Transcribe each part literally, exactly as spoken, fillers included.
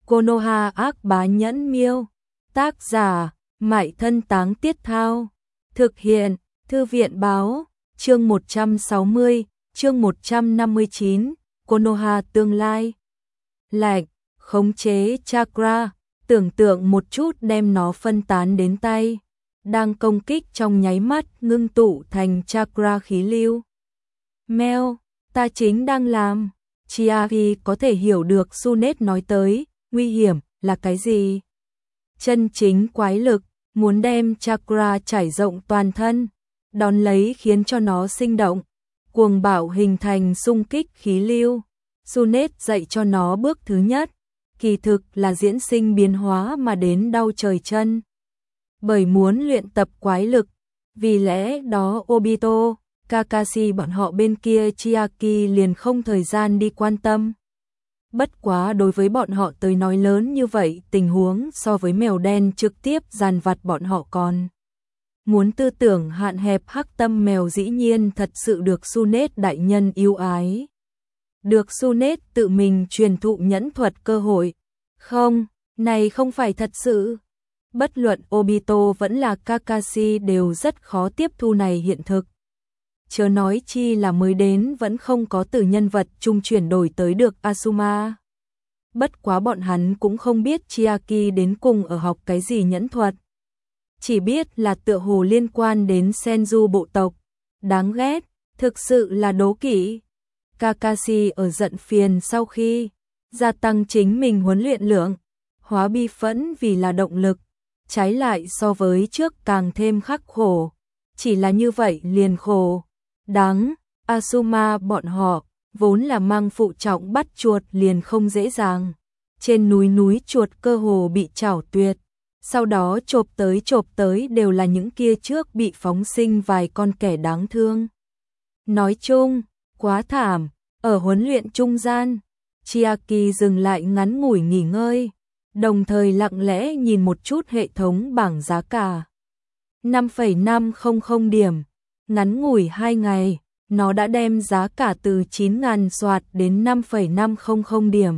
Konoha ác bá nhẫn miêu. Tác giả, Mại Thân Táng Tiết Thao. Thực hiện, Thư viện báo, chương một trăm sáu mươi, chương một trăm năm mươi chín, Konoha tương lai. Lạnh, khống chế chakra, tưởng tượng một chút đem nó phân tán đến tay. Đang công kích trong nháy mắt ngưng tụ thành chakra khí lưu. Mèo, ta chính đang làm. Chiaki có thể hiểu được Sunet nói tới, nguy hiểm là cái gì? Chân chính quái lực, muốn đem chakra trải rộng toàn thân, đón lấy khiến cho nó sinh động, cuồng bạo hình thành xung kích khí lưu. Sunet dạy cho nó bước thứ nhất, kỳ thực là diễn sinh biến hóa mà đến đau trời chân. Bởi muốn luyện tập quái lực, vì lẽ đó Obito, Kakashi bọn họ bên kia Chiaki liền không thời gian đi quan tâm. Bất quá đối với bọn họ tới nói lớn như vậy tình huống so với mèo đen trực tiếp dàn vặt bọn họ còn. Muốn tư tưởng hạn hẹp hắc tâm mèo dĩ nhiên thật sự được Sunet đại nhân yêu ái. Được Sunet tự mình truyền thụ nhẫn thuật cơ hội. Không, này không phải thật sự. Bất luận Obito vẫn là Kakashi đều rất khó tiếp thu này hiện thực. Chớ nói chi là mới đến vẫn không có từ nhân vật trung chuyển đổi tới được Asuma. Bất quá bọn hắn cũng không biết Chiaki đến cùng ở học cái gì nhẫn thuật. Chỉ biết là tựa hồ liên quan đến Senju bộ tộc. Đáng ghét, thực sự là đố kỵ. Kakashi ở giận phiền sau khi gia tăng chính mình huấn luyện lượng, hóa bi phẫn vì là động lực, trái lại so với trước càng thêm khắc khổ. Chỉ là như vậy liền khổ. Đáng, Asuma bọn họ, vốn là mang phụ trọng bắt chuột liền không dễ dàng. Trên núi núi chuột cơ hồ bị chảo tuyệt. Sau đó chộp tới chộp tới đều là những kia trước bị phóng sinh vài con kẻ đáng thương. Nói chung, quá thảm, ở huấn luyện trung gian, Chiaki dừng lại ngắn ngủi nghỉ ngơi, đồng thời lặng lẽ nhìn một chút hệ thống bảng giá cả. năm phẩy năm không không điểm, ngắn ngủi hai ngày, nó đã đem giá cả từ chín nghìn soạt đến năm phẩy năm không không điểm.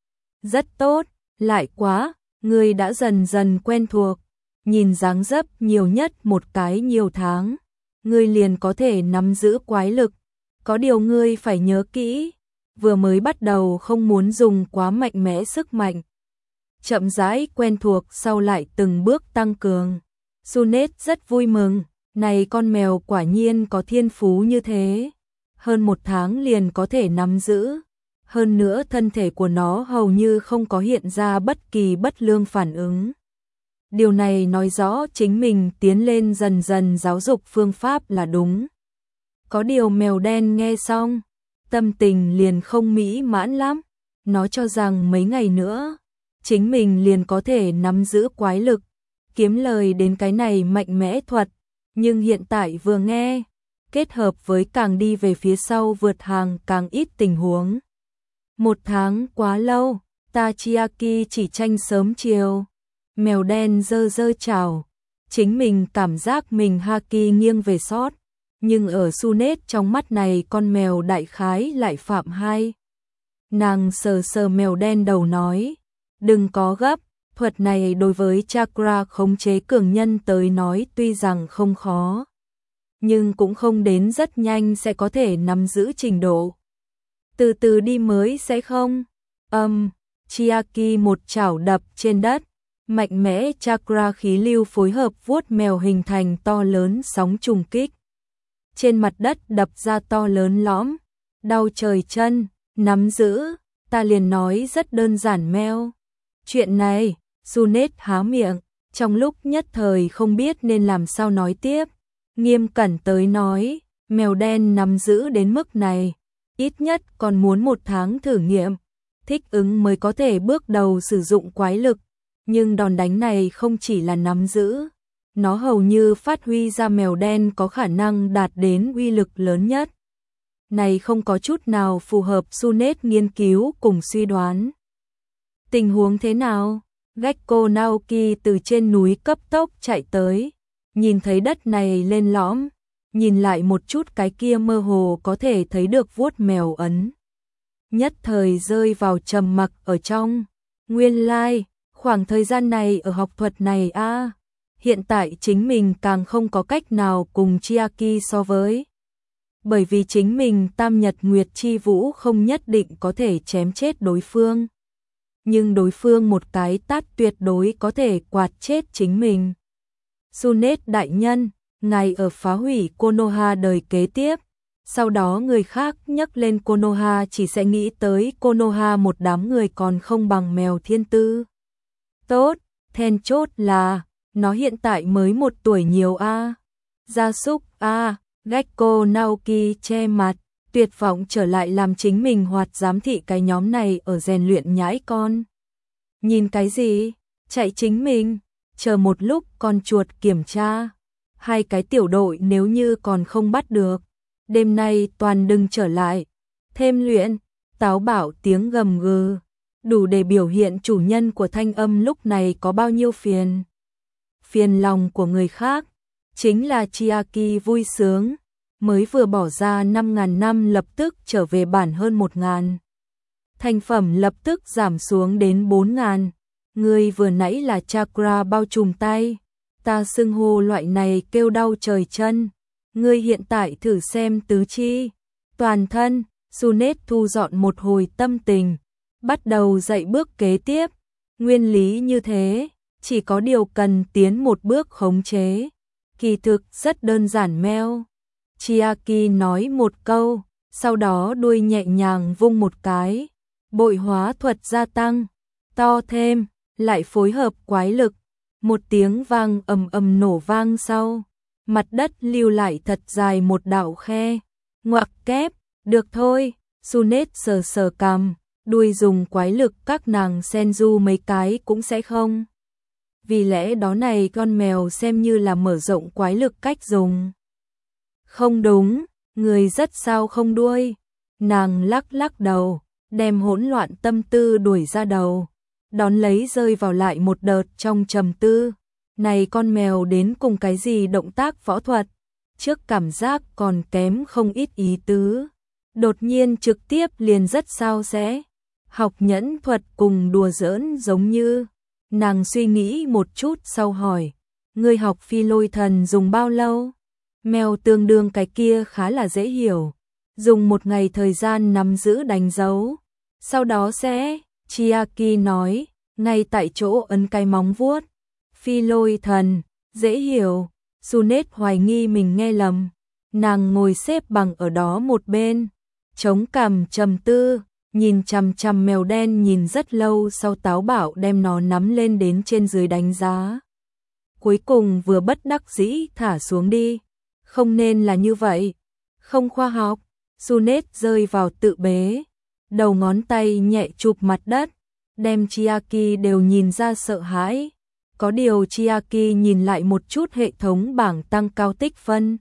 Rất tốt, lại quá, người đã dần dần quen thuộc, nhìn dáng dấp nhiều nhất một cái nhiều tháng, người liền có thể nắm giữ quái lực. Có điều ngươi phải nhớ kỹ, vừa mới bắt đầu không muốn dùng quá mạnh mẽ sức mạnh. Chậm rãi quen thuộc sau lại từng bước tăng cường. Sunet rất vui mừng, này con mèo quả nhiên có thiên phú như thế. Hơn một tháng liền có thể nắm giữ. Hơn nữa thân thể của nó hầu như không có hiện ra bất kỳ bất lương phản ứng. Điều này nói rõ chính mình tiến lên dần dần giáo dục phương pháp là đúng. Có điều mèo đen nghe xong, tâm tình liền không mỹ mãn lắm. Nó cho rằng mấy ngày nữa, chính mình liền có thể nắm giữ quái lực, kiếm lời đến cái này mạnh mẽ thuật. Nhưng hiện tại vừa nghe, kết hợp với càng đi về phía sau vượt hàng càng ít tình huống. Một tháng quá lâu, ta Chiaki chỉ tranh sớm chiều. Mèo đen dơ dơ chào, chính mình cảm giác mình haki nghiêng về sót. Nhưng ở Sunet trong mắt này con mèo đại khái lại phạm hai. Nàng sờ sờ mèo đen đầu nói, đừng có gấp, thuật này đối với chakra khống chế cường nhân tới nói tuy rằng không khó, nhưng cũng không đến rất nhanh sẽ có thể nắm giữ trình độ. Từ từ đi mới sẽ không. Âm, um, Chiaki một chảo đập trên đất, mạnh mẽ chakra khí lưu phối hợp vuốt mèo hình thành to lớn sóng trùng kích. Trên mặt đất đập ra to lớn lõm, đau trời chân, nắm giữ, ta liền nói rất đơn giản mèo. Chuyện này, Sunet há miệng, trong lúc nhất thời không biết nên làm sao nói tiếp. Nghiêm cẩn tới nói, mèo đen nắm giữ đến mức này, ít nhất còn muốn một tháng thử nghiệm, thích ứng mới có thể bước đầu sử dụng quái lực. Nhưng đòn đánh này không chỉ là nắm giữ, nó hầu như phát huy ra mèo đen có khả năng đạt đến uy lực lớn nhất. Này không có chút nào phù hợp Sunet nghiên cứu cùng suy đoán. Tình huống thế nào? Gekko Naoki từ trên núi cấp tốc chạy tới, nhìn thấy đất này lên lõm, nhìn lại một chút cái kia mơ hồ có thể thấy được vuốt mèo ấn. Nhất thời rơi vào trầm mặc ở trong, Nguyên lai, like, khoảng thời gian này ở học thuật này a, à, hiện tại chính mình càng không có cách nào cùng Chiaki so với. Bởi vì chính mình tam nhật nguyệt chi vũ không nhất định có thể chém chết đối phương. Nhưng đối phương một cái tát tuyệt đối có thể quạt chết chính mình. Sunet đại nhân, ngài ở phá hủy Konoha đời kế tiếp. Sau đó người khác nhắc lên Konoha chỉ sẽ nghĩ tới Konoha một đám người còn không bằng mèo thiên tư. Tốt, then chốt là, nó hiện tại mới một tuổi nhiều a. À. Gia súc a, à, Gekko Naoki che mặt, tuyệt vọng trở lại làm chính mình hoạt giám thị cái nhóm này ở rèn luyện nhãi con. Nhìn cái gì? Chạy chính mình, chờ một lúc con chuột kiểm tra. Hai cái tiểu đội nếu như còn không bắt được, đêm nay toàn đừng trở lại. Thêm luyện, táo bảo tiếng gầm gừ, đủ để biểu hiện chủ nhân của thanh âm lúc này có bao nhiêu phiền. Phiền lòng của người khác, chính là Chiaki vui sướng, mới vừa bỏ ra năm ngàn năm lập tức trở về bản hơn một ngàn. Thành phẩm lập tức giảm xuống đến bốn ngàn. Người vừa nãy là chakra bao trùm tay, ta xưng hô loại này kêu đau trời chân. Ngươi hiện tại thử xem tứ chi, toàn thân. Sunet thu dọn một hồi tâm tình, bắt đầu dạy bước kế tiếp. Nguyên lý như thế, chỉ có điều cần tiến một bước khống chế. Kỳ thực rất đơn giản meo. Chiaki nói một câu, sau đó đuôi nhẹ nhàng vung một cái. Bội hóa thuật gia tăng, to thêm, lại phối hợp quái lực. Một tiếng vang ầm ầm nổ vang sau, mặt đất lưu lại thật dài một đạo khe. Ngoặc kép, được thôi. Sunet sờ sờ cằm, đuôi dùng quái lực các nàng senju mấy cái cũng sẽ không. Vì lẽ đó này con mèo xem như là mở rộng quái lực cách dùng. Không đúng, người rất sao không đuôi. Nàng lắc lắc đầu, đem hỗn loạn tâm tư đuổi ra đầu, đón lấy rơi vào lại một đợt trong trầm tư. Này con mèo đến cùng cái gì động tác võ thuật, trước cảm giác còn kém không ít ý tứ. Đột nhiên trực tiếp liền rất sao sẽ. Học nhẫn thuật cùng đùa giỡn giống như. Nàng suy nghĩ một chút sau hỏi, ngươi học phi lôi thần dùng bao lâu? Mèo tương đương cái kia khá là dễ hiểu. Dùng một ngày thời gian nắm giữ đánh dấu. Sau đó sẽ, Chiaki nói, ngay tại chỗ ấn cái móng vuốt. Phi lôi thần, dễ hiểu. Sunet hoài nghi mình nghe lầm. Nàng ngồi xếp bằng ở đó một bên, chống cằm trầm tư, nhìn chằm chằm mèo đen nhìn rất lâu sau táo bảo đem nó nắm lên đến trên dưới đánh giá. Cuối cùng vừa bất đắc dĩ thả xuống đi. Không nên là như vậy. Không khoa học. Sunet rơi vào tự bế. Đầu ngón tay nhẹ chụp mặt đất. Đem Chiaki đều nhìn ra sợ hãi. Có điều Chiaki nhìn lại một chút hệ thống bảng tăng cao tích phân.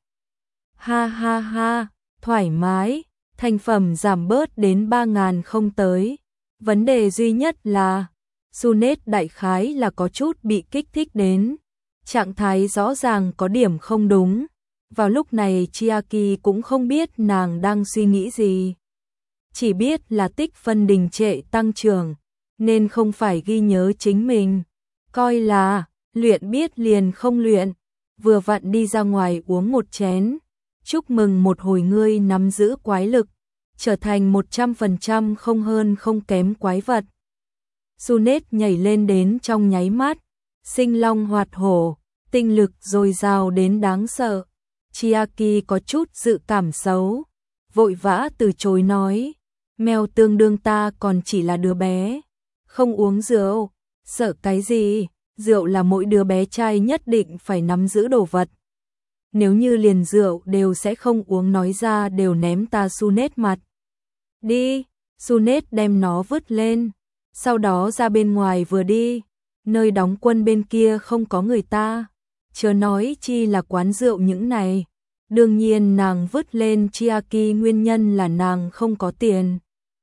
Ha ha ha, thoải mái. Thành phẩm giảm bớt đến ba ngàn không tới. Vấn đề duy nhất là Sunet đại khái là có chút bị kích thích đến. Trạng thái rõ ràng có điểm không đúng. Vào lúc này Chiaki cũng không biết nàng đang suy nghĩ gì. Chỉ biết là tích phân đình trệ tăng trưởng, nên không phải ghi nhớ chính mình. Coi là luyện biết liền không luyện. Vừa vặn đi ra ngoài uống một chén. Chúc mừng một hồi ngươi nắm giữ quái lực, trở thành một trăm phần trăm không hơn không kém quái vật. Sunet nhảy lên đến trong nháy mắt, sinh long hoạt hổ, tinh lực dồi dào đến đáng sợ. Chiaki có chút dự cảm xấu, vội vã từ chối nói, mèo tương đương ta còn chỉ là đứa bé, không uống rượu, sợ cái gì, rượu là mỗi đứa bé trai nhất định phải nắm giữ đồ vật. Nếu như liền rượu đều sẽ không uống nói ra đều ném ta Sunet mặt. Đi, Sunet đem nó vứt lên, sau đó ra bên ngoài vừa đi, nơi đóng quân bên kia không có người ta, chớ nói chi là quán rượu những này. Đương nhiên nàng vứt lên Chiaki nguyên nhân là nàng không có tiền.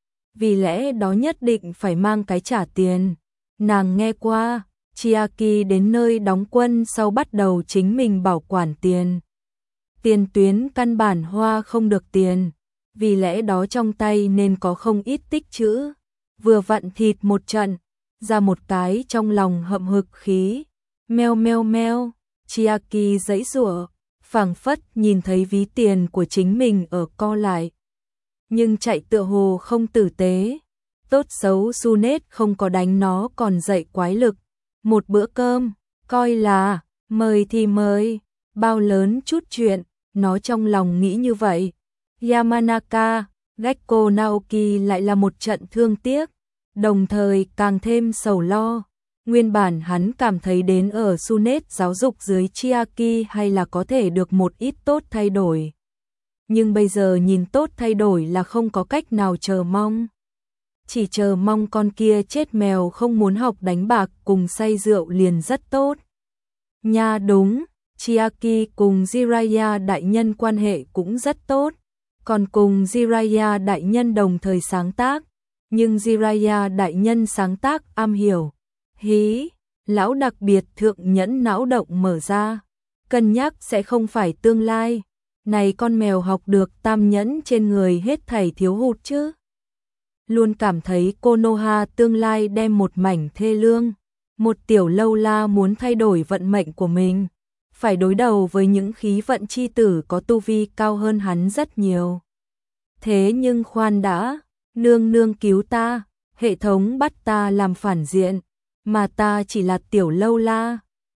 Vì lẽ đó nhất định phải mang cái trả tiền. Nàng nghe qua, Chiaki đến nơi đóng quân sau bắt đầu chính mình bảo quản tiền. Tiền tuyến căn bản hoa không được tiền, vì lẽ đó trong tay nên có không ít tích trữ. Vừa vặn thịt một trận, ra một cái trong lòng hậm hực khí. Meo meo meo, Chiaki giãy giụa, phảng phất nhìn thấy ví tiền của chính mình ở co lại. Nhưng chạy tựa hồ không tử tế. Tốt xấu Sunet không có đánh nó còn dậy quái lực. Một bữa cơm, coi là, mời thì mời, bao lớn chút chuyện, nó trong lòng nghĩ như vậy. Yamanaka, Gekko Naoki lại là một trận thương tiếc, đồng thời càng thêm sầu lo. Nguyên bản hắn cảm thấy đến ở Sunet giáo dục dưới Chiaki hay là có thể được một ít tốt thay đổi. Nhưng bây giờ nhìn tốt thay đổi là không có cách nào chờ mong. Chỉ chờ mong con kia chết mèo không muốn học đánh bạc cùng say rượu liền rất tốt. Nha đúng, Chiaki cùng Jiraiya đại nhân quan hệ cũng rất tốt, còn cùng Jiraiya đại nhân đồng thời sáng tác, nhưng Jiraiya đại nhân sáng tác am hiểu. Hí, lão đặc biệt thượng nhẫn não động mở ra, cân nhắc sẽ không phải tương lai. Này con mèo học được tam nhẫn trên người hết thảy thiếu hụt chứ. Luôn cảm thấy Konoha tương lai đem một mảnh thê lương. Một tiểu lâu la muốn thay đổi vận mệnh của mình, phải đối đầu với những khí vận chi tử có tu vi cao hơn hắn rất nhiều. Thế nhưng khoan đã, nương nương cứu ta, hệ thống bắt ta làm phản diện, mà ta chỉ là tiểu lâu la.